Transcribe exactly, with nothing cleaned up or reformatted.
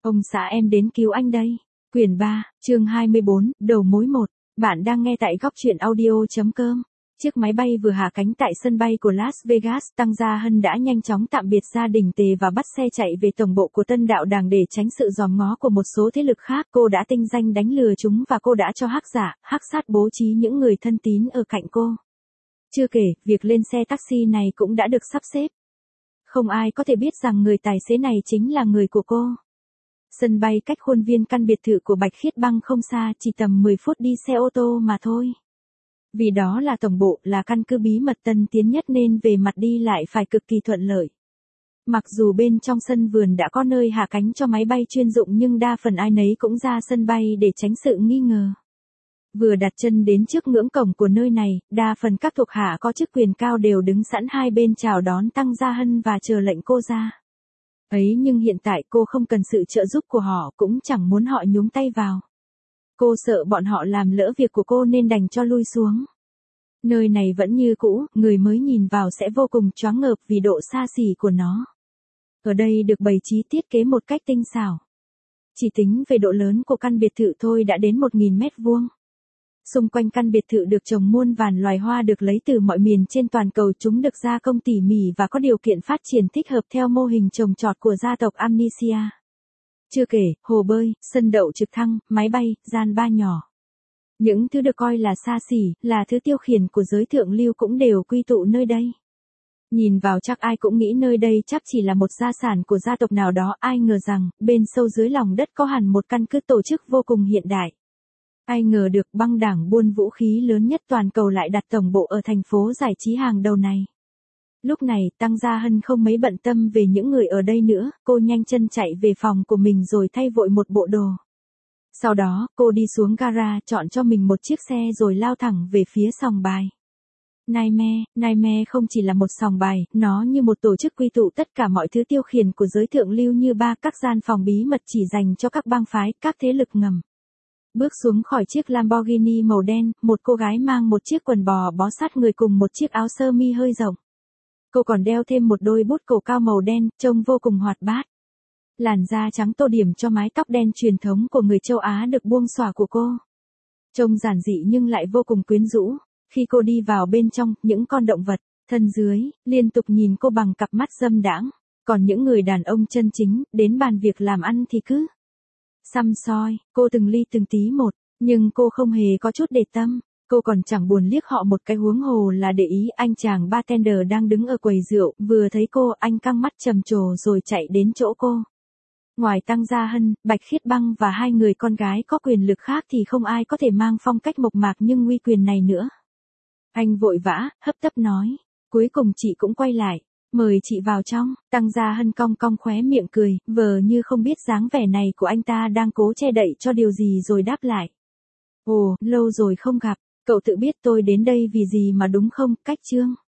Ông xã em đến cứu anh đây. Quyển ba, chương hai mươi bốn, đầu mối một. Bạn đang nghe tại góc truyện audio.com. Chiếc máy bay vừa hạ cánh tại sân bay của Las Vegas, Tăng Gia Hân đã nhanh chóng tạm biệt gia đình Tề và bắt xe chạy về tổng bộ của Tân Đạo Đảng để tránh sự giòm ngó của một số thế lực khác. Cô đã tinh danh đánh lừa chúng và cô đã cho hắc giả, hắc sát bố trí những người thân tín ở cạnh cô. Chưa kể, việc lên xe taxi này cũng đã được sắp xếp. Không ai có thể biết rằng người tài xế này chính là người của cô. Sân bay cách khuôn viên căn biệt thự của Bạch Khiết Băng không xa, chỉ tầm mười phút đi xe ô tô mà thôi. Vì đó là tổng bộ, là căn cứ bí mật tân tiến nhất nên về mặt đi lại phải cực kỳ thuận lợi. Mặc dù bên trong sân vườn đã có nơi hạ cánh cho máy bay chuyên dụng nhưng đa phần ai nấy cũng ra sân bay để tránh sự nghi ngờ. Vừa đặt chân đến trước ngưỡng cổng của nơi này, đa phần các thuộc hạ có chức quyền cao đều đứng sẵn hai bên chào đón Tăng Gia Hân và chờ lệnh cô ra. Ấy nhưng hiện tại cô không cần sự trợ giúp của họ, cũng chẳng muốn họ nhúng tay vào. Cô sợ bọn họ làm lỡ việc của cô nên đành cho lui xuống. Nơi này vẫn như cũ, người mới nhìn vào sẽ vô cùng choáng ngợp vì độ xa xỉ của nó. Ở đây được bày trí thiết kế một cách tinh xảo. Chỉ tính về độ lớn của căn biệt thự thôi đã đến một nghìn mét vuông. Xung quanh căn biệt thự được trồng muôn vàn loài hoa được lấy từ mọi miền trên toàn cầu, chúng được gia công tỉ mỉ và có điều kiện phát triển thích hợp theo mô hình trồng trọt của gia tộc Amnesia. Chưa kể, hồ bơi, sân đậu trực thăng, máy bay, gian bar nhỏ. Những thứ được coi là xa xỉ, là thứ tiêu khiển của giới thượng lưu cũng đều quy tụ nơi đây. Nhìn vào chắc ai cũng nghĩ nơi đây chắc chỉ là một gia sản của gia tộc nào đó, ai ngờ rằng, bên sâu dưới lòng đất có hẳn một căn cứ tổ chức vô cùng hiện đại. Ai ngờ được băng đảng buôn vũ khí lớn nhất toàn cầu lại đặt tổng bộ ở thành phố giải trí hàng đầu này. Lúc này, Tăng Gia Hân không mấy bận tâm về những người ở đây nữa, cô nhanh chân chạy về phòng của mình rồi thay vội một bộ đồ. Sau đó, cô đi xuống gara, chọn cho mình một chiếc xe rồi lao thẳng về phía sòng bài. Nightmare, Nightmare không chỉ là một sòng bài, nó như một tổ chức quy tụ tất cả mọi thứ tiêu khiển của giới thượng lưu như ba các gian phòng bí mật chỉ dành cho các bang phái, các thế lực ngầm. Bước xuống khỏi chiếc Lamborghini màu đen, một cô gái mang một chiếc quần bò bó sát người cùng một chiếc áo sơ mi hơi rộng. Cô còn đeo thêm một đôi bút cổ cao màu đen, trông vô cùng hoạt bát. Làn da trắng tô điểm cho mái tóc đen truyền thống của người châu Á được buông xõa của cô. Trông giản dị nhưng lại vô cùng quyến rũ. Khi cô đi vào bên trong, những con động vật, thân dưới, liên tục nhìn cô bằng cặp mắt dâm đãng. Còn những người đàn ông chân chính, đến bàn việc làm ăn thì cứ săm soi, cô từng ly từng tí một, nhưng cô không hề có chút để tâm. Cô còn chẳng buồn liếc họ một cái, huống hồ là để ý. Anh chàng bartender đang đứng ở quầy rượu, vừa thấy cô, anh căng mắt trầm trồ rồi chạy đến chỗ cô. Ngoài Tăng Gia Hân, Bạch Khiết Băng và hai người con gái có quyền lực khác thì không ai có thể mang phong cách mộc mạc nhưng uy quyền này nữa. Anh vội vã, hấp tấp nói, cuối cùng chị cũng quay lại, mời chị vào trong. Tăng Gia Hân cong cong khóe miệng cười, vờ như không biết dáng vẻ này của anh ta đang cố che đậy cho điều gì rồi đáp lại. Ồ, lâu rồi không gặp, cậu tự biết tôi đến đây vì gì mà đúng không, Cách Trương?